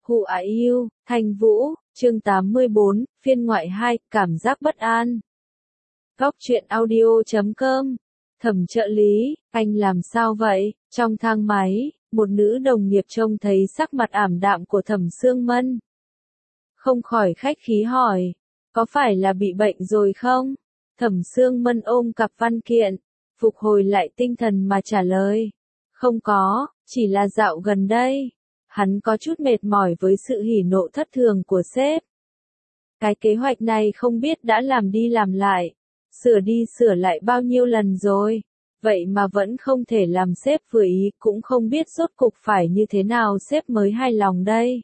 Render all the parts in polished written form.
Who are you, Thanh Vũ, chương 84, phiên ngoại 2, cảm giác bất an. Góc truyện audio.com. Thẩm trợ lý, anh làm sao vậy? Trong thang máy, một nữ đồng nghiệp trông thấy sắc mặt ảm đạm của Thẩm Sương Mân. Không khỏi khách khí hỏi, có phải là bị bệnh rồi không? Thẩm Sương Mân ôm cặp văn kiện, phục hồi lại tinh thần mà trả lời. Không có, chỉ là dạo gần đây. Hắn có chút mệt mỏi với sự hỉ nộ thất thường của sếp. Cái kế hoạch này không biết đã làm đi làm lại, sửa đi sửa lại bao nhiêu lần rồi, vậy mà vẫn không thể làm sếp vừa ý, cũng không biết rốt cục phải như thế nào sếp mới hài lòng đây.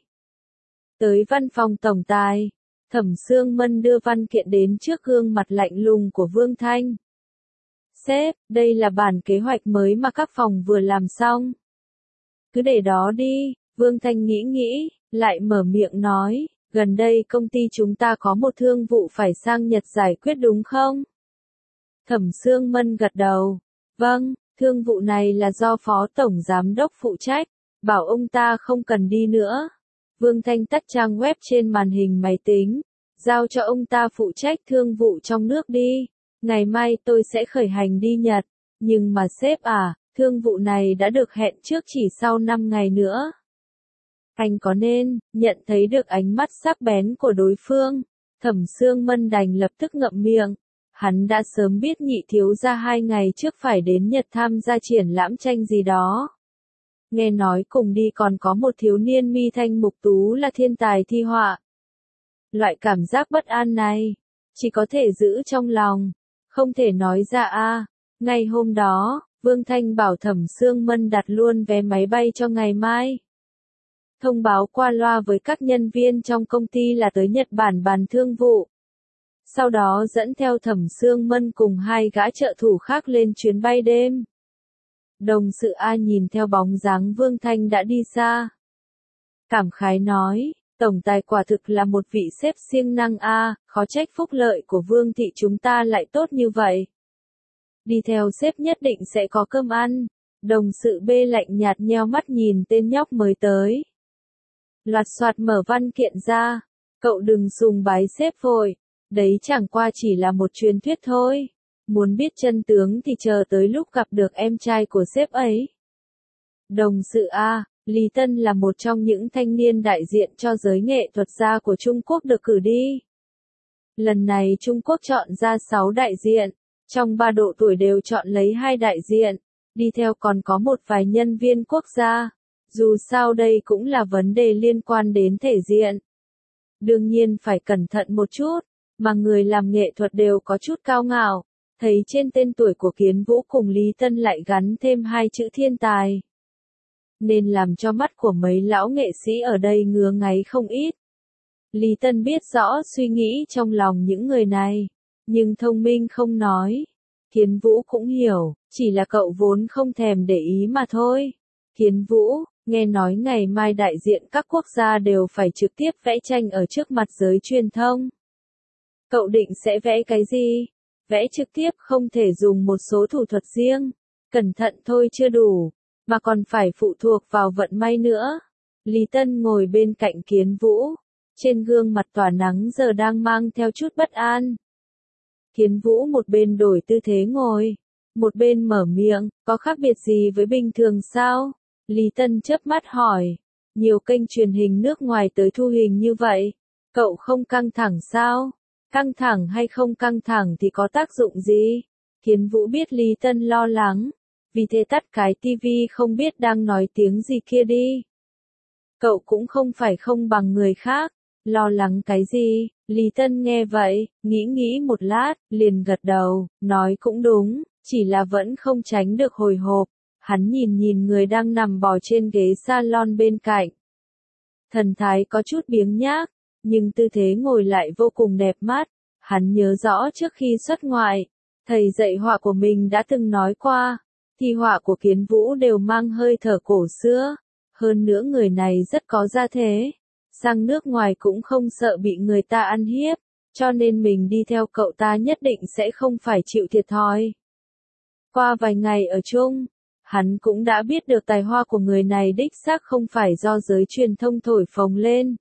Tới văn phòng tổng tài, Thẩm Sương Mân đưa văn kiện đến trước gương mặt lạnh lùng của Vương Thanh. Sếp, đây là bản kế hoạch mới mà các phòng vừa làm xong. Cứ để đó đi. Vương Thanh nghĩ, lại mở miệng nói, gần đây công ty chúng ta có một thương vụ phải sang Nhật giải quyết đúng không? Thẩm Sương Mân gật đầu, vâng, thương vụ này là do Phó Tổng Giám đốc phụ trách, bảo ông ta không cần đi nữa. Vương Thanh tắt trang web trên màn hình máy tính, giao cho ông ta phụ trách thương vụ trong nước đi. Ngày mai tôi sẽ khởi hành đi Nhật, nhưng mà sếp à, thương vụ này đã được hẹn trước chỉ sau 5 ngày nữa. Anh có nên nhận thấy được ánh mắt sắc bén của đối phương? Thẩm Sương Mân đành lập tức ngậm miệng. Hắn đã sớm biết Nhị thiếu gia 2 ngày trước phải đến Nhật tham gia triển lãm tranh gì đó. Nghe nói cùng đi còn có một thiếu niên mi thanh mục tú là thiên tài thi họa. Loại cảm giác bất an này, chỉ có thể giữ trong lòng, không thể nói ra a. Ngày hôm đó, Vương Thanh bảo Thẩm Sương Mân đặt luôn vé máy bay cho ngày mai. Thông báo qua loa với các nhân viên trong công ty là tới Nhật Bản bàn thương vụ. Sau đó dẫn theo Thẩm Sương Mân cùng 2 gã trợ thủ khác lên chuyến bay đêm. Đồng sự A nhìn theo bóng dáng Vương Thanh đã đi xa. Cảm khái nói, tổng tài quả thực là một vị sếp siêng năng a, khó trách phúc lợi của Vương thị chúng ta lại tốt như vậy. Đi theo sếp nhất định sẽ có cơm ăn. Đồng sự B lạnh nhạt nheo mắt nhìn tên nhóc mới tới. Loạt soạt mở văn kiện ra, cậu đừng sùng bái sếp vội, đấy chẳng qua chỉ là một truyền thuyết thôi, muốn biết chân tướng thì chờ tới lúc gặp được em trai của sếp ấy. Đồng sự A, Lý Tân là một trong những thanh niên đại diện cho giới nghệ thuật gia của Trung Quốc được cử đi. Lần này Trung Quốc chọn ra 6 đại diện, trong 3 độ tuổi đều chọn lấy 2 đại diện, đi theo còn có một vài nhân viên quốc gia. Dù sao đây cũng là vấn đề liên quan đến thể diện. Đương nhiên phải cẩn thận một chút, mà người làm nghệ thuật đều có chút cao ngạo, thấy trên tên tuổi của Kiến Vũ cùng Lý Tân lại gắn thêm 2 chữ thiên tài. Nên làm cho mắt của mấy lão nghệ sĩ ở đây ngứa ngáy không ít. Lý Tân biết rõ suy nghĩ trong lòng những người này, nhưng thông minh không nói. Kiến Vũ cũng hiểu, chỉ là cậu vốn không thèm để ý mà thôi. Kiến Vũ, nghe nói ngày mai đại diện các quốc gia đều phải trực tiếp vẽ tranh ở trước mặt giới truyền thông. Cậu định sẽ vẽ cái gì? Vẽ trực tiếp không thể dùng một số thủ thuật riêng. Cẩn thận thôi chưa đủ, mà còn phải phụ thuộc vào vận may nữa. Lý Tân ngồi bên cạnh Kiến Vũ. Trên gương mặt tỏa nắng giờ đang mang theo chút bất an. Kiến Vũ một bên đổi tư thế ngồi, một bên mở miệng, có khác biệt gì với bình thường sao? Lý Tân chớp mắt hỏi, nhiều kênh truyền hình nước ngoài tới thu hình như vậy, cậu không căng thẳng sao? Căng thẳng hay không căng thẳng thì có tác dụng gì? Kiến Vũ biết Lý Tân lo lắng, vì thế tắt cái tivi không biết đang nói tiếng gì kia đi. Cậu cũng không phải không bằng người khác, lo lắng cái gì? Lý Tân nghe vậy, nghĩ một lát, liền gật đầu, nói cũng đúng, chỉ là vẫn không tránh được hồi hộp. Hắn nhìn người đang nằm bò trên ghế salon bên cạnh. Thần thái có chút biếng nhác, nhưng tư thế ngồi lại vô cùng đẹp mắt. Hắn nhớ rõ trước khi xuất ngoại, thầy dạy họa của mình đã từng nói qua, thi họa của Kiến Vũ đều mang hơi thở cổ xưa. Hơn nữa người này rất có gia thế, sang nước ngoài cũng không sợ bị người ta ăn hiếp, cho nên mình đi theo cậu ta nhất định sẽ không phải chịu thiệt thòi. Qua vài ngày ở chung, Hắn cũng đã biết được tài hoa của người này đích xác không phải do giới truyền thông thổi phồng lên,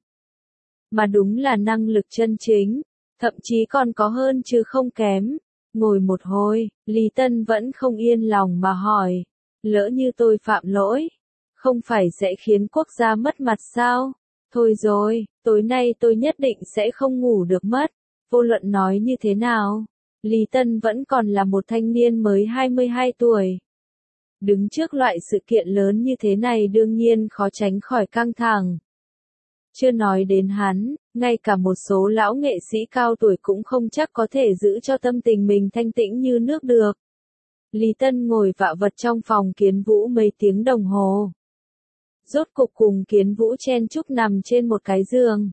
mà đúng là năng lực chân chính, thậm chí còn có hơn chứ không kém. Ngồi một hồi, Lý Tân vẫn không yên lòng mà hỏi, lỡ như tôi phạm lỗi, không phải sẽ khiến quốc gia mất mặt sao? Thôi rồi, tối nay tôi nhất định sẽ không ngủ được mất. Vô luận nói như thế nào, Lý Tân vẫn còn là một thanh niên mới 22 tuổi. Đứng trước loại sự kiện lớn như thế này đương nhiên khó tránh khỏi căng thẳng. Chưa nói đến hắn, ngay cả một số lão nghệ sĩ cao tuổi cũng không chắc có thể giữ cho tâm tình mình thanh tĩnh như nước được. Lý Tân ngồi vạ vật trong phòng Kiến Vũ mấy tiếng đồng hồ. Rốt cục cùng Kiến Vũ chen chúc nằm trên một cái giường.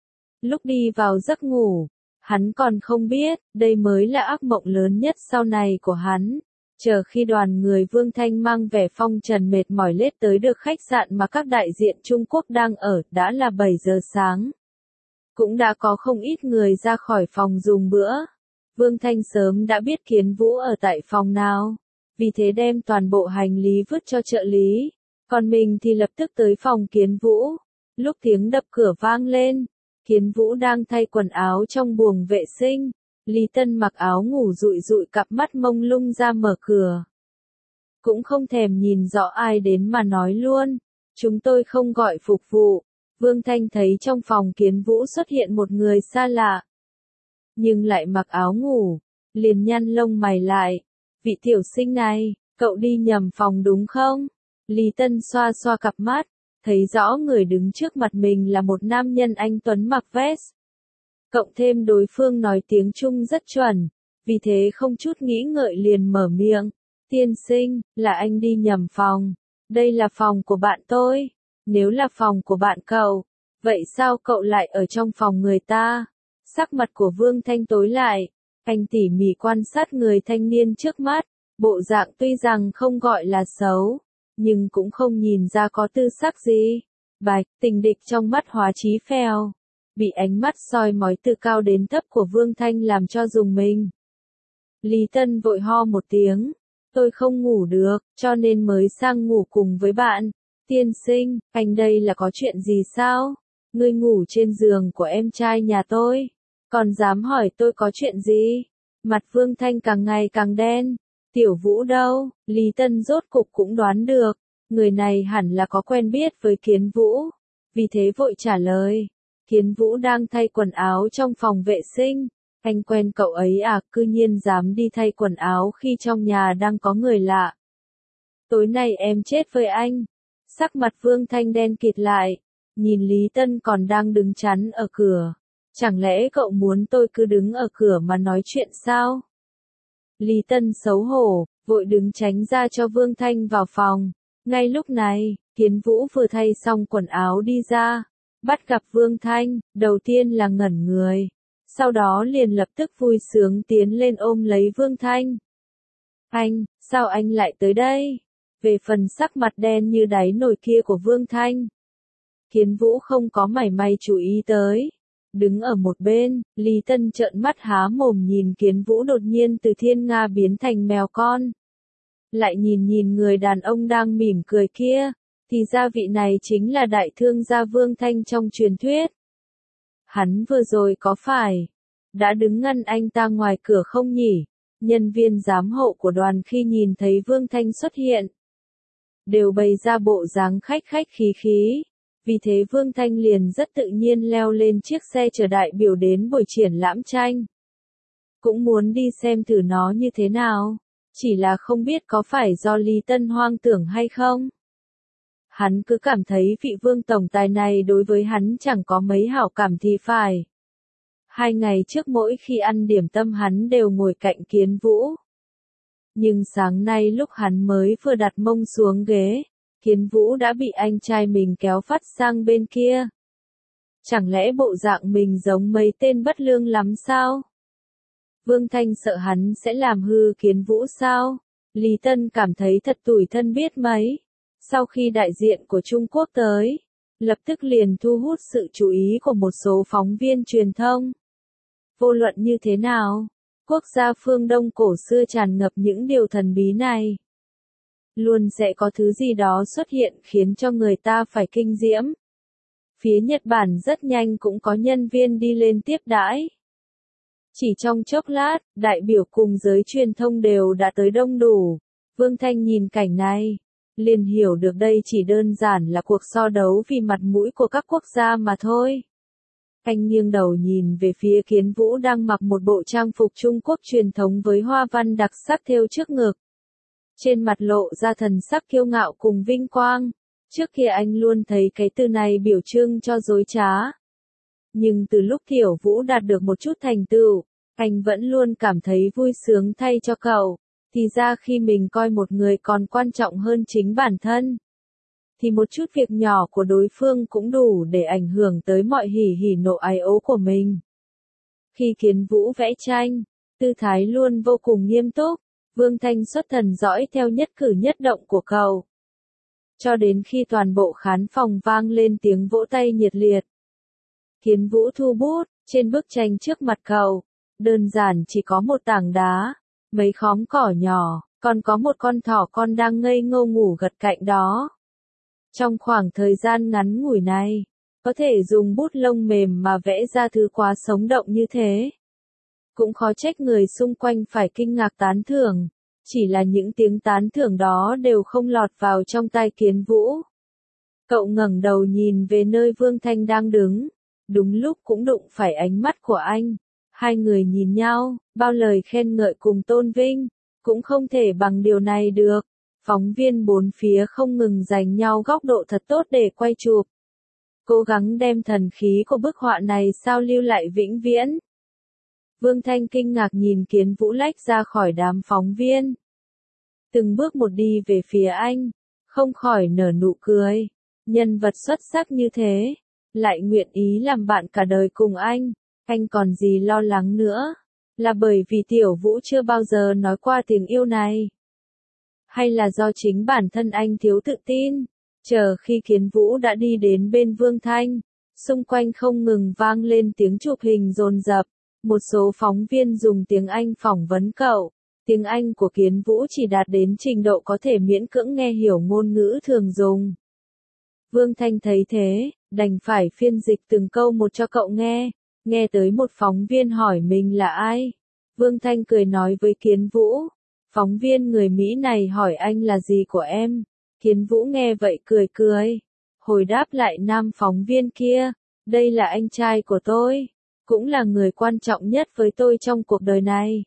Lúc đi vào giấc ngủ, hắn còn không biết, đây mới là ác mộng lớn nhất sau này của hắn. Chờ khi đoàn người Vương Thanh mang vẻ phong trần mệt mỏi lết tới được khách sạn mà các đại diện Trung Quốc đang ở, đã là 7 giờ sáng. Cũng đã có không ít người ra khỏi phòng dùng bữa. Vương Thanh sớm đã biết Kiến Vũ ở tại phòng nào, vì thế đem toàn bộ hành lý vứt cho trợ lý, còn mình thì lập tức tới phòng Kiến Vũ. Lúc tiếng đập cửa vang lên, Kiến Vũ đang thay quần áo trong buồng vệ sinh. Lý Tân mặc áo ngủ dụi dụi cặp mắt mông lung ra mở cửa. Cũng không thèm nhìn rõ ai đến mà nói luôn, chúng tôi không gọi phục vụ. Vương Thanh thấy trong phòng Kiến Vũ xuất hiện một người xa lạ, nhưng lại mặc áo ngủ, liền nhăn lông mày lại. Vị tiểu sinh này, cậu đi nhầm phòng đúng không? Lý Tân xoa xoa cặp mắt, thấy rõ người đứng trước mặt mình là một nam nhân anh tuấn mặc vest. Cộng thêm đối phương nói tiếng Trung rất chuẩn, vì thế không chút nghĩ ngợi liền mở miệng. Tiên sinh, là anh đi nhầm phòng. Đây là phòng của bạn tôi. Nếu là phòng của bạn cậu, vậy sao cậu lại ở trong phòng người ta? Sắc mặt của Vương Thanh tối lại, anh tỉ mỉ quan sát người thanh niên trước mắt, bộ dạng tuy rằng không gọi là xấu, nhưng cũng không nhìn ra có tư sắc gì. Bạch, tình địch trong mắt hóa trí phèo, bị ánh mắt soi mói từ cao đến thấp của Vương Thanh làm cho rùng mình. Lý Tân vội ho một tiếng, tôi không ngủ được, cho nên mới sang ngủ cùng với bạn. Tiên sinh, anh đây là có chuyện gì sao? Ngươi ngủ trên giường của em trai nhà tôi, còn dám hỏi tôi có chuyện gì? Mặt Vương Thanh càng ngày càng đen. Tiểu Vũ đâu? Lý Tân rốt cục cũng đoán được, người này hẳn là có quen biết với Kiến Vũ, vì thế vội trả lời. Kiến Vũ đang thay quần áo trong phòng vệ sinh. Anh quen cậu ấy à, cư nhiên dám đi thay quần áo khi trong nhà đang có người lạ. Tối nay em chết với anh. Sắc mặt Vương Thanh đen kịt lại, nhìn Lý Tân còn đang đứng chắn ở cửa. Chẳng lẽ cậu muốn tôi cứ đứng ở cửa mà nói chuyện sao? Lý Tân xấu hổ, vội đứng tránh ra cho Vương Thanh vào phòng. Ngay lúc này, Kiến Vũ vừa thay xong quần áo đi ra, bắt gặp Vương Thanh, đầu tiên là ngẩn người, sau đó liền lập tức vui sướng tiến lên ôm lấy Vương Thanh. Anh, sao anh lại tới đây? Về phần sắc mặt đen như đáy nồi kia của Vương Thanh, Kiến Vũ không có mảy may chú ý tới. Đứng ở một bên, Lý Tân trợn mắt há mồm nhìn Kiến Vũ đột nhiên từ thiên nga biến thành mèo con. Lại nhìn người đàn ông đang mỉm cười kia, thì ra vị này chính là đại thương gia Vương Thanh trong truyền thuyết. Hắn vừa rồi có phải đã đứng ngăn anh ta ngoài cửa không nhỉ? Nhân viên giám hộ của đoàn khi nhìn thấy Vương Thanh xuất hiện, đều bày ra bộ dáng khách khí khí. Vì thế Vương Thanh liền rất tự nhiên leo lên chiếc xe chở đại biểu đến buổi triển lãm tranh. Cũng muốn đi xem thử nó như thế nào, chỉ là không biết có phải do Lý Tân hoang tưởng hay không. Hắn cứ cảm thấy vị Vương tổng tài này đối với hắn chẳng có mấy hảo cảm thì phải. 2 ngày trước mỗi khi ăn điểm tâm hắn đều ngồi cạnh Kiến Vũ. Nhưng sáng nay lúc hắn mới vừa đặt mông xuống ghế, Kiến Vũ đã bị anh trai mình kéo phát sang bên kia. Chẳng lẽ bộ dạng mình giống mấy tên bất lương lắm sao? Vương Thanh sợ hắn sẽ làm hư Kiến Vũ sao? Lý Tân cảm thấy thật tủi thân biết mấy. Sau khi đại diện của Trung Quốc tới, lập tức liền thu hút sự chú ý của một số phóng viên truyền thông. Vô luận như thế nào, quốc gia phương Đông cổ xưa tràn ngập những điều thần bí này. luôn sẽ có thứ gì đó xuất hiện khiến cho người ta phải kinh diễm. Phía Nhật Bản rất nhanh cũng có nhân viên đi lên tiếp đãi. Chỉ trong chốc lát, đại biểu cùng giới truyền thông đều đã tới đông đủ. Vương Thanh nhìn cảnh này, liền hiểu được đây chỉ đơn giản là cuộc so đấu vì mặt mũi của các quốc gia mà thôi. Anh nghiêng đầu nhìn về phía Kiến Vũ đang mặc một bộ trang phục Trung Quốc truyền thống với hoa văn đặc sắc thêu trước ngực. Trên mặt lộ ra thần sắc kiêu ngạo cùng vinh quang. Trước kia anh luôn thấy cái từ này biểu trưng cho dối trá. Nhưng từ lúc Tiểu Vũ đạt được một chút thành tựu, anh vẫn luôn cảm thấy vui sướng thay cho cậu. Thì ra khi mình coi một người còn quan trọng hơn chính bản thân, thì một chút việc nhỏ của đối phương cũng đủ để ảnh hưởng tới mọi hỉ hỉ nộ ái ố của mình. Khi Kiến Vũ vẽ tranh, tư thái luôn vô cùng nghiêm túc, Vương Thanh xuất thần dõi theo nhất cử nhất động của cậu. Cho đến khi toàn bộ khán phòng vang lên tiếng vỗ tay nhiệt liệt. Kiến Vũ thu bút, trên bức tranh trước mặt cậu, đơn giản chỉ có một tảng đá, mấy khóm cỏ nhỏ, còn có một con thỏ con đang ngây ngô ngủ gật cạnh đó. Trong khoảng thời gian ngắn ngủi này, có thể dùng bút lông mềm mà vẽ ra thứ quá sống động như thế. Cũng khó trách người xung quanh phải kinh ngạc tán thưởng, chỉ là những tiếng tán thưởng đó đều không lọt vào trong tai Kiến Vũ. Cậu ngẩng đầu nhìn về nơi Vương Thanh đang đứng, đúng lúc cũng đụng phải ánh mắt của anh. Hai người nhìn nhau, bao lời khen ngợi cùng tôn vinh, cũng không thể bằng điều này được. Phóng viên bốn phía không ngừng giành nhau góc độ thật tốt để quay chụp. Cố gắng đem thần khí của bức họa này sao lưu lại vĩnh viễn. Vương Thanh kinh ngạc nhìn Kiến Vũ lách ra khỏi đám phóng viên. Từng bước một đi về phía anh, không khỏi nở nụ cười. Nhân vật xuất sắc như thế, lại nguyện ý làm bạn cả đời cùng anh còn gì lo lắng nữa. Là bởi vì Tiểu Vũ chưa bao giờ nói qua tình yêu này. Hay là do chính bản thân anh thiếu tự tin? Chờ khi Kiến Vũ đã đi đến bên Vương Thanh, xung quanh không ngừng vang lên tiếng chụp hình dồn dập. Một số phóng viên dùng tiếng Anh phỏng vấn cậu. Tiếng Anh của Kiến Vũ chỉ đạt đến trình độ có thể miễn cưỡng nghe hiểu ngôn ngữ thường dùng. Vương Thanh thấy thế, đành phải phiên dịch từng câu một cho cậu nghe. Nghe tới một phóng viên hỏi mình là ai. Vương Thanh cười nói với Kiến Vũ. Phóng viên người Mỹ này hỏi anh là gì của em. Kiến Vũ nghe vậy cười cười. Hồi đáp lại nam phóng viên kia. Đây là anh trai của tôi. Cũng là người quan trọng nhất với tôi trong cuộc đời này.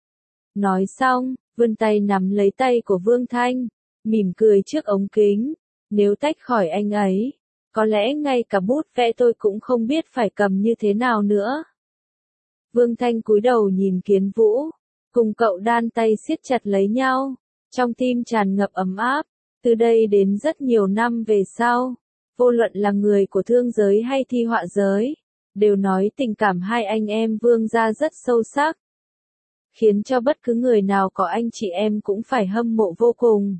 Nói xong, vươn tay nắm lấy tay của Vương Thanh. Mỉm cười trước ống kính. Nếu tách khỏi anh ấy, có lẽ ngay cả bút vẽ tôi cũng không biết phải cầm như thế nào nữa. Vương Thanh cúi đầu nhìn Kiến Vũ, cùng cậu đan tay siết chặt lấy nhau, trong tim tràn ngập ấm áp. Từ đây đến rất nhiều năm về sau, vô luận là người của thương giới hay thi họa giới, đều nói tình cảm hai anh em Vương gia rất sâu sắc, khiến cho bất cứ người nào có anh chị em cũng phải hâm mộ vô cùng.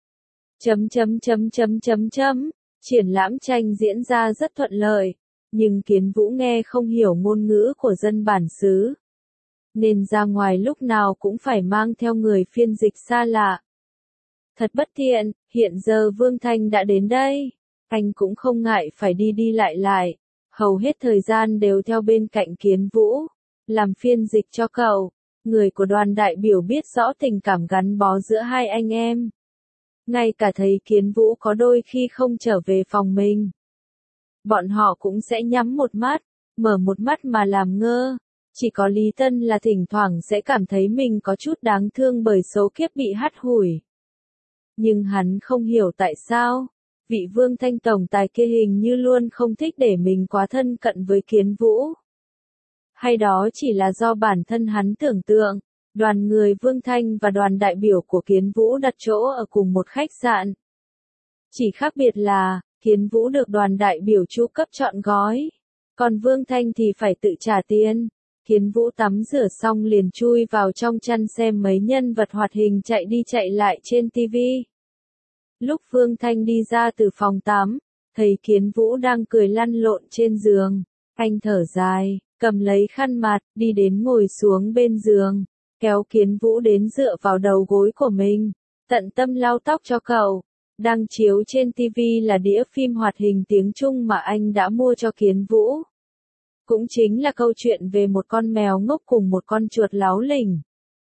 Triển lãm tranh diễn ra rất thuận lợi, nhưng Kiến Vũ nghe không hiểu ngôn ngữ của dân bản xứ, nên ra ngoài lúc nào cũng phải mang theo người phiên dịch xa lạ. Thật bất tiện, hiện giờ Vương Thanh đã đến đây, anh cũng không ngại phải đi đi lại, hầu hết thời gian đều theo bên cạnh Kiến Vũ, làm phiên dịch cho cậu. Người của đoàn đại biểu biết rõ tình cảm gắn bó giữa hai anh em. Ngay cả thấy Kiến Vũ có đôi khi không trở về phòng mình, bọn họ cũng sẽ nhắm một mắt, mở một mắt mà làm ngơ. Chỉ có Lý Tân là thỉnh thoảng sẽ cảm thấy mình có chút đáng thương bởi số kiếp bị hắt hủi. Nhưng hắn không hiểu tại sao, vị Vương Thanh tổng tài kia hình như luôn không thích để mình quá thân cận với Kiến Vũ. Hay đó chỉ là do bản thân hắn tưởng tượng, đoàn người Vương Thanh và đoàn đại biểu của Kiến Vũ đặt chỗ ở cùng một khách sạn. Chỉ khác biệt là, Kiến Vũ được đoàn đại biểu chu cấp trọn gói, còn Vương Thanh thì phải tự trả tiền. Kiến Vũ tắm rửa xong liền chui vào trong chăn xem mấy nhân vật hoạt hình chạy đi chạy lại trên TV. Lúc Vương Thanh đi ra từ phòng tắm, thấy Kiến Vũ đang cười lăn lộn trên giường, anh thở dài, cầm lấy khăn mặt, đi đến ngồi xuống bên giường, kéo Kiến Vũ đến dựa vào đầu gối của mình, tận tâm lau tóc cho cậu. Đang chiếu trên TV là đĩa phim hoạt hình tiếng Trung mà anh đã mua cho Kiến Vũ. Cũng chính là câu chuyện về một con mèo ngốc cùng một con chuột láo lỉnh.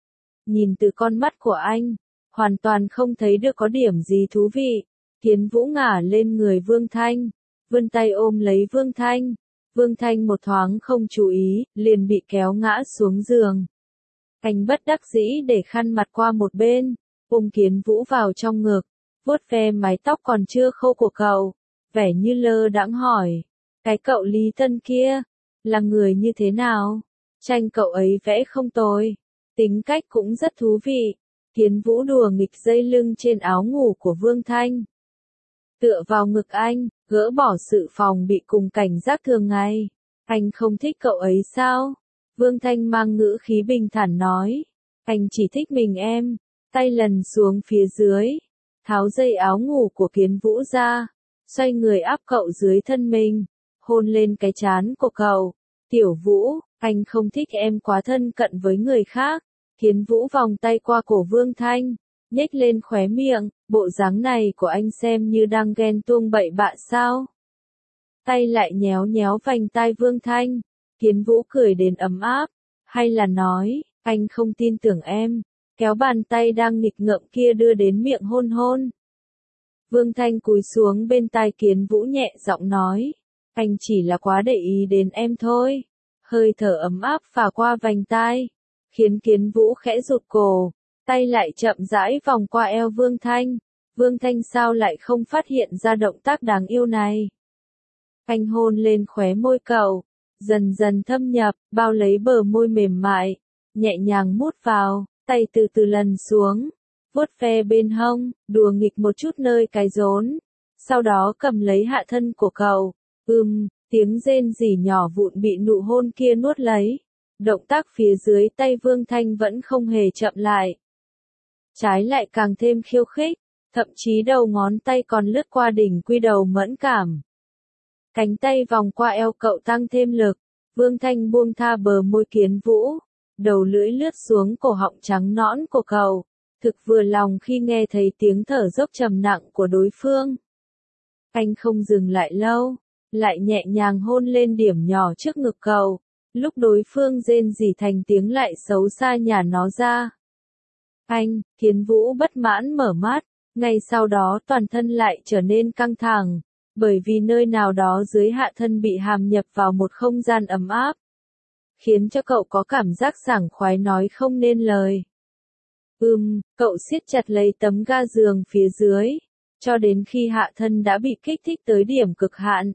Nhìn từ con mắt của anh, hoàn toàn không thấy được có điểm gì thú vị. Kiến Vũ ngả lên người Vương Thanh, vươn tay ôm lấy Vương Thanh. Vương Thanh một thoáng không chú ý, liền bị kéo ngã xuống giường. Anh bất đắc dĩ để khăn mặt qua một bên, ôm Kiến Vũ vào trong ngực, vuốt ve mái tóc còn chưa khô của cậu, vẻ như lơ đãng hỏi, cái cậu Lý Tân kia, là người như thế nào? Tranh cậu ấy vẽ không tồi, tính cách cũng rất thú vị. Kiến Vũ đùa nghịch dây lưng trên áo ngủ của Vương Thanh. Tựa vào ngực anh, gỡ bỏ sự phòng bị cùng cảnh giác thường ngày. Anh không thích cậu ấy sao? Vương Thanh mang ngữ khí bình thản nói. Anh chỉ thích mình em. Tay lần xuống phía dưới, tháo dây áo ngủ của Kiến Vũ ra, xoay người áp cậu dưới thân mình, hôn lên cái trán của cậu. Tiểu Vũ, anh không thích em quá thân cận với người khác. Kiến Vũ vòng tay qua cổ Vương Thanh, nhếch lên khóe miệng, bộ dáng này của anh xem như đang ghen tuông bậy bạ sao? Tay lại nhéo nhéo vành tai Vương Thanh, Kiến Vũ cười đến ấm áp, hay là nói, anh không tin tưởng em, kéo bàn tay đang nghịch ngợm kia đưa đến miệng hôn hôn. Vương Thanh cúi xuống bên tai Kiến Vũ nhẹ giọng nói, anh chỉ là quá để ý đến em thôi. Hơi thở ấm áp phả qua vành tai, khiến Kiến Vũ khẽ rụt cổ, tay lại chậm rãi vòng qua eo Vương Thanh. Vương Thanh sao lại không phát hiện ra động tác đáng yêu này? Anh hôn lên khóe môi cậu, dần dần thâm nhập, bao lấy bờ môi mềm mại, nhẹ nhàng mút vào, tay từ từ lần xuống, vuốt ve bên hông, đùa nghịch một chút nơi cái rốn, sau đó cầm lấy hạ thân của cậu. Tiếng rên rỉ nhỏ vụn bị nụ hôn kia nuốt lấy. Động tác phía dưới tay Vương Thanh vẫn không hề chậm lại. Trái lại càng thêm khiêu khích, thậm chí đầu ngón tay còn lướt qua đỉnh quy đầu mẫn cảm. Cánh tay vòng qua eo cậu tăng thêm lực, Vương Thanh buông tha bờ môi Kiến Vũ, đầu lưỡi lướt xuống cổ họng trắng nõn của cậu, thực vừa lòng khi nghe thấy tiếng thở dốc trầm nặng của đối phương. Anh không dừng lại lâu, lại nhẹ nhàng hôn lên điểm nhỏ trước ngực cậu, lúc đối phương rên rỉ thành tiếng lại xấu xa nhả nó ra. Anh, Kiến Vũ bất mãn mở mắt, ngay sau đó toàn thân lại trở nên căng thẳng, bởi vì nơi nào đó dưới hạ thân bị hàm nhập vào một không gian ấm áp, khiến cho cậu có cảm giác sảng khoái nói không nên lời. Cậu siết chặt lấy tấm ga giường phía dưới, cho đến khi hạ thân đã bị kích thích tới điểm cực hạn.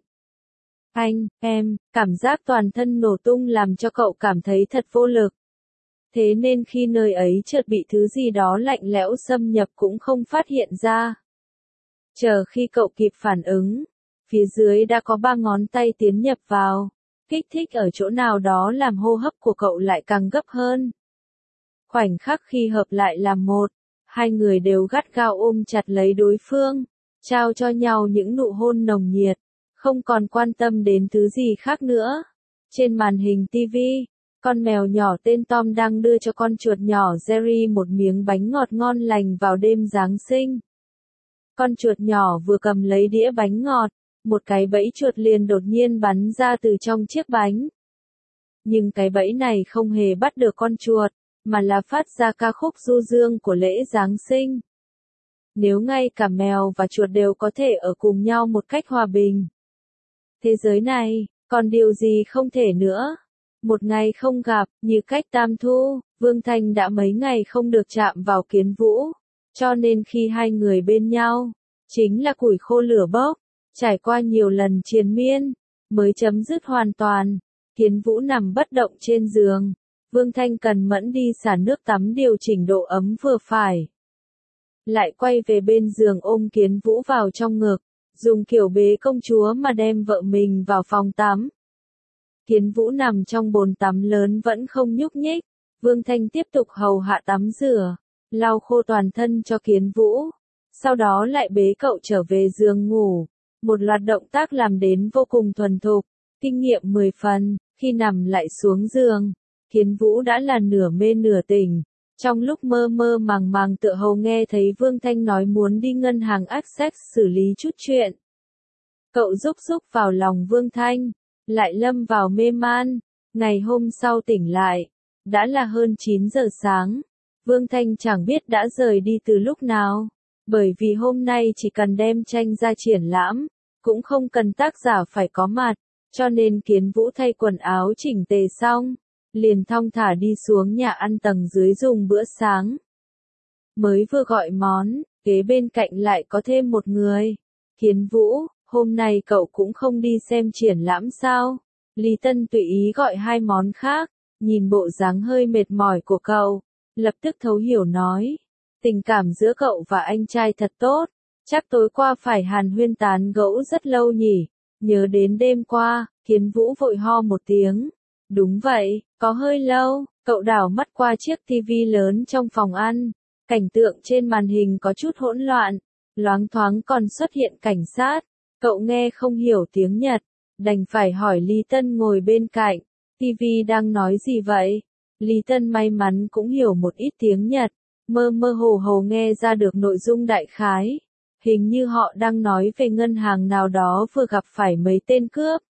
Cảm giác toàn thân nổ tung làm cho cậu cảm thấy thật vô lực. Thế nên khi nơi ấy chợt bị thứ gì đó lạnh lẽo xâm nhập cũng không phát hiện ra. Chờ khi cậu kịp phản ứng, phía dưới đã có 3 ngón tay tiến nhập vào, kích thích ở chỗ nào đó làm hô hấp của cậu lại càng gấp hơn. Khoảnh khắc khi hợp lại làm một, hai người đều gắt gao ôm chặt lấy đối phương, trao cho nhau những nụ hôn nồng nhiệt, không còn quan tâm đến thứ gì khác nữa. Trên màn hình TV, con mèo nhỏ tên Tom đang đưa cho con chuột nhỏ Jerry một miếng bánh ngọt ngon lành vào đêm Giáng sinh. Con chuột nhỏ vừa cầm lấy đĩa bánh ngọt, một cái bẫy chuột liền đột nhiên bắn ra từ trong chiếc bánh. Nhưng cái bẫy này không hề bắt được con chuột, mà là phát ra ca khúc du dương của lễ Giáng sinh. Nếu ngay cả mèo và chuột đều có thể ở cùng nhau một cách hòa bình, thế giới này, còn điều gì không thể nữa? Một ngày không gặp, như cách tam thu, Vương Thanh đã mấy ngày không được chạm vào Kiến Vũ, cho nên khi hai người bên nhau, chính là củi khô lửa bốc, trải qua nhiều lần triền miên, mới chấm dứt hoàn toàn. Kiến Vũ nằm bất động trên giường, Vương Thanh cần mẫn đi xả nước tắm điều chỉnh độ ấm vừa phải. Lại quay về bên giường ôm Kiến Vũ vào trong ngực, dùng kiểu bế công chúa mà đem vợ mình vào phòng tắm. Kiến Vũ nằm trong bồn tắm lớn vẫn không nhúc nhích, Vương Thanh tiếp tục hầu hạ tắm rửa, lau khô toàn thân cho Kiến Vũ, sau đó lại bế cậu trở về giường ngủ. Một loạt động tác làm đến vô cùng thuần thục, kinh nghiệm 10 phần, khi nằm lại xuống giường, Kiến Vũ đã là nửa mê nửa tỉnh, Trong lúc mơ mơ màng màng tựa hồ nghe thấy Vương Thanh nói muốn đi ngân hàng Access xử lý chút chuyện. Cậu rúc vào lòng Vương Thanh, lại lâm vào mê man. Ngày hôm sau tỉnh lại, đã là hơn 9 giờ sáng. Vương Thanh chẳng biết đã rời đi từ lúc nào, bởi vì hôm nay chỉ cần đem tranh ra triển lãm, cũng không cần tác giả phải có mặt, cho nên Kiến Vũ thay quần áo chỉnh tề xong, liền thong thả đi xuống nhà ăn tầng dưới dùng bữa sáng. Mới vừa gọi món, kế bên cạnh lại có thêm một người. Kiến Vũ, hôm nay cậu cũng không đi xem triển lãm sao? Lý Tân tùy ý gọi 2 món khác, nhìn bộ dáng hơi mệt mỏi của cậu, lập tức thấu hiểu nói. Tình cảm giữa cậu và anh trai thật tốt, chắc tối qua phải hàn huyên tán gẫu rất lâu nhỉ, nhớ đến đêm qua, Kiến Vũ vội ho một tiếng. Đúng vậy, có hơi lâu, cậu đảo mắt qua chiếc tivi lớn trong phòng ăn, cảnh tượng trên màn hình có chút hỗn loạn, loáng thoáng còn xuất hiện cảnh sát, cậu nghe không hiểu tiếng Nhật, đành phải hỏi Lý Tân ngồi bên cạnh, tivi đang nói gì vậy? Lý Tân may mắn cũng hiểu một ít tiếng Nhật, mơ mơ hồ hồ nghe ra được nội dung đại khái, hình như họ đang nói về ngân hàng nào đó vừa gặp phải mấy tên cướp.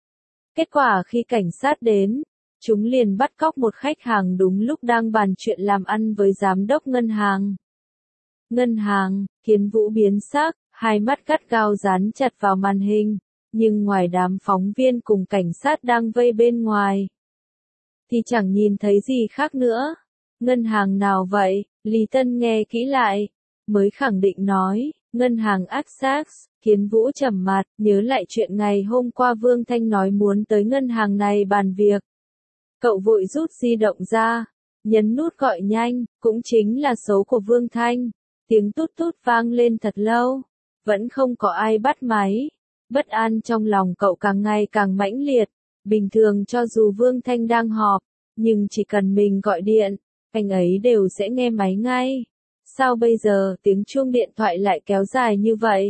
Kết quả khi cảnh sát đến, chúng liền bắt cóc một khách hàng đúng lúc đang bàn chuyện làm ăn với giám đốc ngân hàng. Ngân hàng, Kiến Vũ biến sắc, hai mắt gắt gao dán chặt vào màn hình, nhưng ngoài đám phóng viên cùng cảnh sát đang vây bên ngoài, thì chẳng nhìn thấy gì khác nữa. Ngân hàng nào vậy? Lý Tân nghe kỹ lại, mới khẳng định nói, ngân hàng Access. Kiến Vũ trầm mặt, nhớ lại chuyện ngày hôm qua Vương Thanh nói muốn tới ngân hàng này bàn việc. Cậu vội rút di động ra, nhấn nút gọi nhanh, cũng chính là số của Vương Thanh. Tiếng tút tút vang lên thật lâu, vẫn không có ai bắt máy. Bất an trong lòng cậu càng ngày càng mãnh liệt. Bình thường cho dù Vương Thanh đang họp, nhưng chỉ cần mình gọi điện, anh ấy đều sẽ nghe máy ngay. Sao bây giờ tiếng chuông điện thoại lại kéo dài như vậy?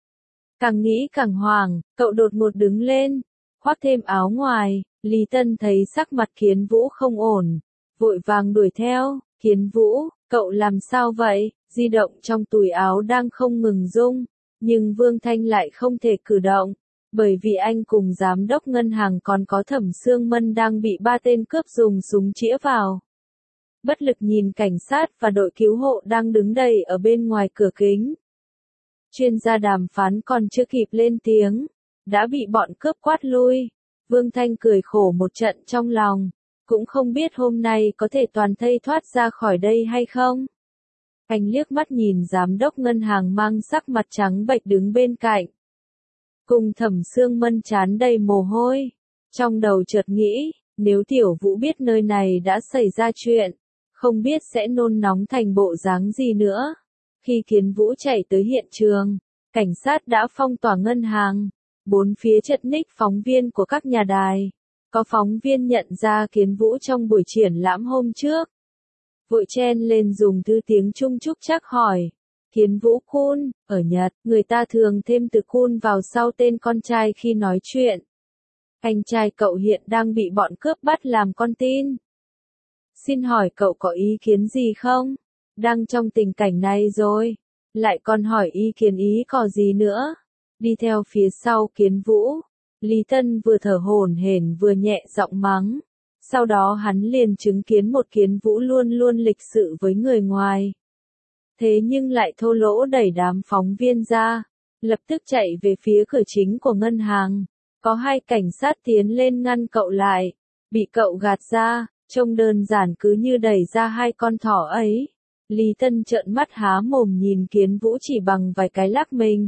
Càng nghĩ càng hoảng, cậu đột ngột đứng lên, khoác thêm áo ngoài. Lý Tân thấy sắc mặt Kiến Vũ không ổn, vội vàng đuổi theo. Kiến Vũ, cậu làm sao vậy? Di động trong túi áo đang không ngừng rung, nhưng Vương Thanh lại không thể cử động, bởi vì anh cùng giám đốc ngân hàng còn có Thẩm Sương Mân đang bị 3 tên cướp dùng súng chĩa vào. Bất lực nhìn cảnh sát và đội cứu hộ đang đứng đầy ở bên ngoài cửa kính. Chuyên gia đàm phán còn chưa kịp lên tiếng, đã bị bọn cướp quát lui. Vương Thanh cười khổ một trận trong lòng, cũng không biết hôm nay có thể toàn thây thoát ra khỏi đây hay không. Anh liếc mắt nhìn giám đốc ngân hàng mang sắc mặt trắng bệch đứng bên cạnh. Cùng Thẩm Sương Mân trán đầy mồ hôi. Trong đầu chợt nghĩ, nếu Tiểu Vũ biết nơi này đã xảy ra chuyện, không biết sẽ nôn nóng thành bộ dáng gì nữa. Khi Kiến Vũ chạy tới hiện trường, cảnh sát đã phong tỏa ngân hàng. 4 phía chật ních phóng viên của các nhà đài. Có phóng viên nhận ra Kiến Vũ trong buổi triển lãm hôm trước, vội chen lên dùng thứ tiếng Trung chúc chắc hỏi. Kiến Vũ Kun, ở Nhật, người ta thường thêm từ Kun vào sau tên con trai khi nói chuyện. Anh trai cậu hiện đang bị bọn cướp bắt làm con tin. Xin hỏi cậu có ý kiến gì không? Đang trong tình cảnh này rồi, lại còn hỏi ý kiến ý có gì nữa? Đi theo phía sau Kiến Vũ, Lý Tân vừa thở hổn hển vừa nhẹ giọng mắng. Sau đó hắn liền chứng kiến một Kiến Vũ luôn luôn lịch sự với người ngoài. Thế nhưng lại thô lỗ đẩy đám phóng viên ra, lập tức chạy về phía cửa chính của ngân hàng. Có 2 cảnh sát tiến lên ngăn cậu lại, bị cậu gạt ra, trông đơn giản cứ như đẩy ra 2 con thỏ ấy. Lý Tân trợn mắt há mồm nhìn Kiến Vũ chỉ bằng vài cái lắc mình.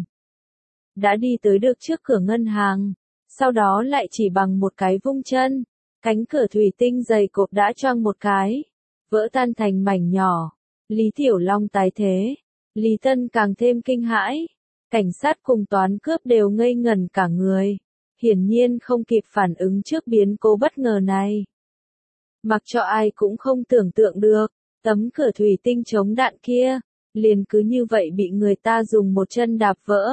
Đã đi tới được trước cửa ngân hàng, sau đó lại chỉ bằng một cái vung chân, cánh cửa thủy tinh dày cộp đã choang một cái, vỡ tan thành mảnh nhỏ. Lý Tiểu Long tái thế, Lý Tân càng thêm kinh hãi, cảnh sát cùng toán cướp đều ngây ngẩn cả người, hiển nhiên không kịp phản ứng trước biến cố bất ngờ này. Mặc cho ai cũng không tưởng tượng được, tấm cửa thủy tinh chống đạn kia, liền cứ như vậy bị người ta dùng một chân đạp vỡ.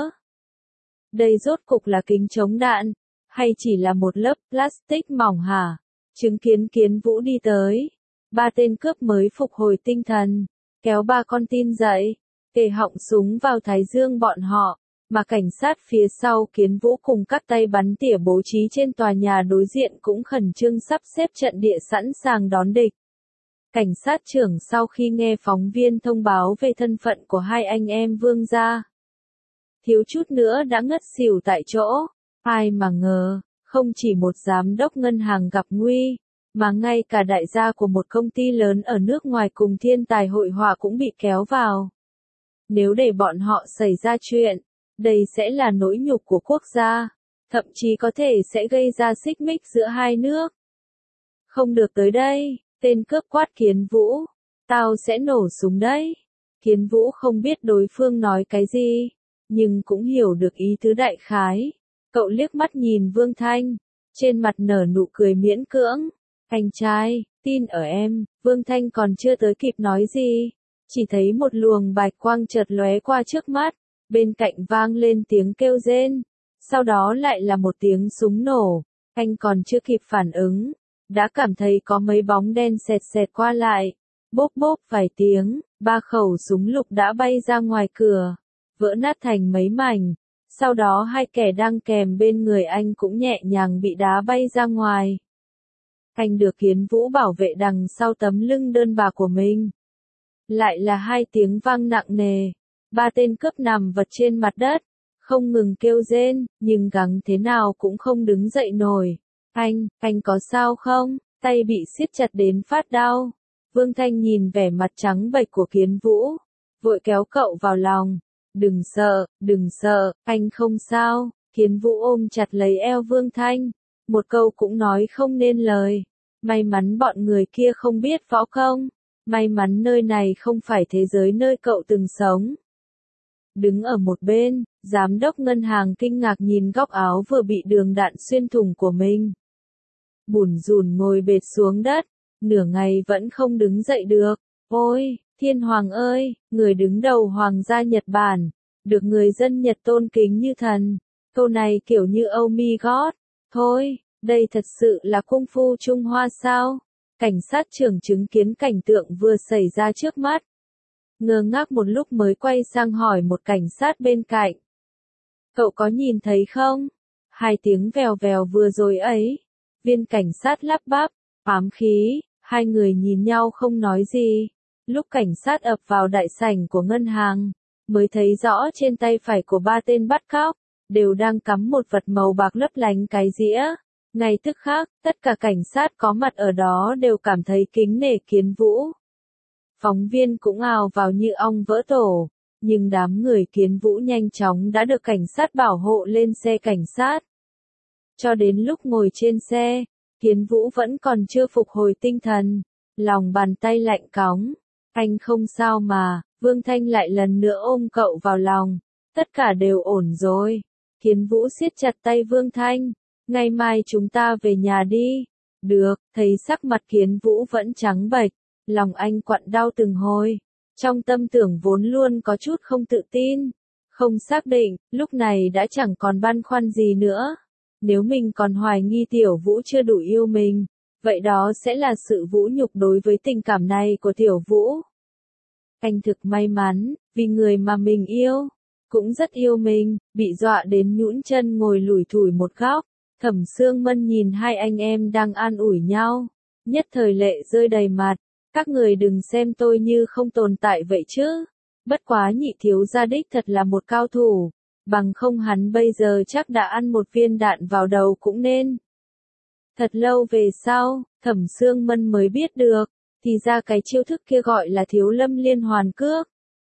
Đây rốt cục là kính chống đạn, hay chỉ là một lớp plastic mỏng hả? Chứng kiến Kiến Vũ đi tới, Ba tên cướp mới phục hồi tinh thần, kéo ba con tin dậy, kề họng súng vào thái dương bọn họ, mà cảnh sát phía sau Kiến Vũ cùng các tay bắn tỉa bố trí trên tòa nhà đối diện cũng khẩn trương sắp xếp trận địa sẵn sàng đón địch. Cảnh sát trưởng sau khi nghe phóng viên thông báo về thân phận của hai anh em Vương gia, thiếu chút nữa đã ngất xỉu tại chỗ, ai mà ngờ, không chỉ một giám đốc ngân hàng gặp nguy, mà ngay cả đại gia của một công ty lớn ở nước ngoài cùng thiên tài hội họa cũng bị kéo vào. Nếu để bọn họ xảy ra chuyện, đây sẽ là nỗi nhục của quốc gia, thậm chí có thể sẽ gây ra xích mích giữa hai nước. Không được tới đây, tên cướp quát Kiến Vũ, tao sẽ nổ súng đấy. Kiến Vũ không biết đối phương nói cái gì, nhưng cũng hiểu được ý tứ đại khái. Cậu liếc mắt nhìn Vương Thanh, trên mặt nở nụ cười miễn cưỡng. Anh trai, tin ở em. Vương Thanh còn chưa tới kịp nói gì, chỉ thấy một luồng bạch quang chợt lóe qua trước mắt, bên cạnh vang lên tiếng kêu rên, sau đó lại là một tiếng súng nổ. Anh còn chưa kịp phản ứng, đã cảm thấy có mấy bóng đen xẹt xẹt qua lại, bốp bốp vài tiếng, ba khẩu súng lục đã bay ra ngoài cửa, vỡ nát thành mấy mảnh. Sau đó hai kẻ đang kèm bên người anh cũng nhẹ nhàng bị đá bay ra ngoài. Anh được Kiến Vũ bảo vệ đằng sau tấm lưng đơn bạc của mình. Lại là hai tiếng vang nặng nề. Ba tên cướp nằm vật trên mặt đất, không ngừng kêu rên, nhưng gắng thế nào cũng không đứng dậy nổi. Anh có sao không? Tay bị siết chặt đến phát đau. Vương Thanh nhìn vẻ mặt trắng bệch của Kiến Vũ, vội kéo cậu vào lòng. Đừng sợ, anh không sao. Kiến Vũ ôm chặt lấy eo Vương Thanh, một câu cũng nói không nên lời. May mắn bọn người kia không biết võ công, may mắn nơi này không phải thế giới nơi cậu từng sống. Đứng ở một bên, giám đốc ngân hàng kinh ngạc nhìn góc áo vừa bị đường đạn xuyên thủng của mình. Bủn rủn ngồi bệt xuống đất, nửa ngày vẫn không đứng dậy được. Ôi, Thiên Hoàng ơi, người đứng đầu Hoàng gia Nhật Bản, được người dân Nhật tôn kính như thần. Câu này kiểu như oh my god. Thôi, đây thật sự là cung phu Trung Hoa sao? Cảnh sát trưởng chứng kiến cảnh tượng vừa xảy ra trước mắt, ngơ ngác một lúc mới quay sang hỏi một cảnh sát bên cạnh. Cậu có nhìn thấy không? Hai tiếng vèo vèo vừa rồi ấy. Viên cảnh sát lắp bắp, ám khí, hai người nhìn nhau không nói gì. Lúc cảnh sát ập vào đại sảnh của ngân hàng, mới thấy rõ trên tay phải của ba tên bắt cóc, đều đang cắm một vật màu bạc lấp lánh cái dĩa. Ngay tức khắc, tất cả cảnh sát có mặt ở đó đều cảm thấy kính nể Kiến Vũ. Phóng viên cũng ào vào như ong vỡ tổ, nhưng đám người Kiến Vũ nhanh chóng đã được cảnh sát bảo hộ lên xe cảnh sát. Cho đến lúc ngồi trên xe, Kiến Vũ vẫn còn chưa phục hồi tinh thần, lòng bàn tay lạnh cóng. Anh không sao mà. Vương Thanh lại lần nữa ôm cậu vào lòng. Tất cả đều ổn rồi. Kiến Vũ siết chặt tay Vương Thanh. Ngày mai chúng ta về nhà đi. Được, thấy sắc mặt Kiến Vũ vẫn trắng bệch, lòng anh quặn đau từng hồi. Trong tâm tưởng vốn luôn có chút không tự tin, không xác định, lúc này đã chẳng còn băn khoăn gì nữa. Nếu mình còn hoài nghi Tiểu Vũ chưa đủ yêu mình, vậy đó sẽ là sự vũ nhục đối với tình cảm này của Tiểu Vũ. Anh thực may mắn, vì người mà mình yêu, cũng rất yêu mình, bị dọa đến nhũn chân ngồi lủi thủi một góc. Thẩm Sương Mân nhìn hai anh em đang an ủi nhau, nhất thời lệ rơi đầy mặt. Các người đừng xem tôi như không tồn tại vậy chứ. Bất quá Nhị thiếu gia đích thật là một cao thủ, bằng không hắn bây giờ chắc đã ăn một viên đạn vào đầu cũng nên. Thật lâu về sau, Thẩm Sương Mân mới biết được, thì ra cái chiêu thức kia gọi là Thiếu Lâm liên hoàn cước.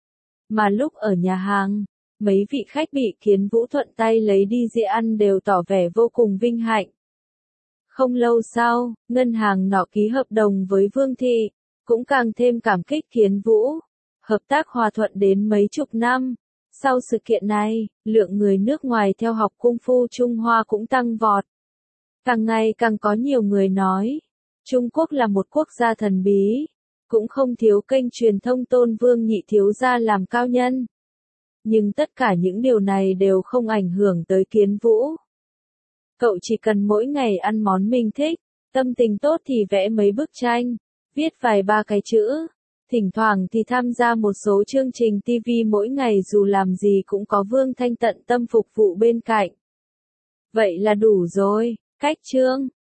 Mà lúc ở nhà hàng, mấy vị khách bị Kiến Vũ thuận tay lấy đi dĩa ăn đều tỏ vẻ vô cùng vinh hạnh. Không lâu sau, ngân hàng nọ ký hợp đồng với Vương Thị, cũng càng thêm cảm kích Kiến Vũ. Hợp tác hòa thuận đến mấy chục năm. Sau sự kiện này, lượng người nước ngoài theo học cung phu Trung Hoa cũng tăng vọt. Càng ngày càng có nhiều người nói, Trung Quốc là một quốc gia thần bí, cũng không thiếu kênh truyền thông tôn Vương Nhị thiếu gia làm cao nhân. Nhưng tất cả những điều này đều không ảnh hưởng tới Kiến Vũ. Cậu chỉ cần mỗi ngày ăn món mình thích, tâm tình tốt thì vẽ mấy bức tranh, viết vài ba cái chữ. Thỉnh thoảng thì tham gia một số chương trình TV mỗi ngày, dù làm gì cũng có Vương Thanh tận tâm phục vụ bên cạnh. Vậy là đủ rồi. Cách chương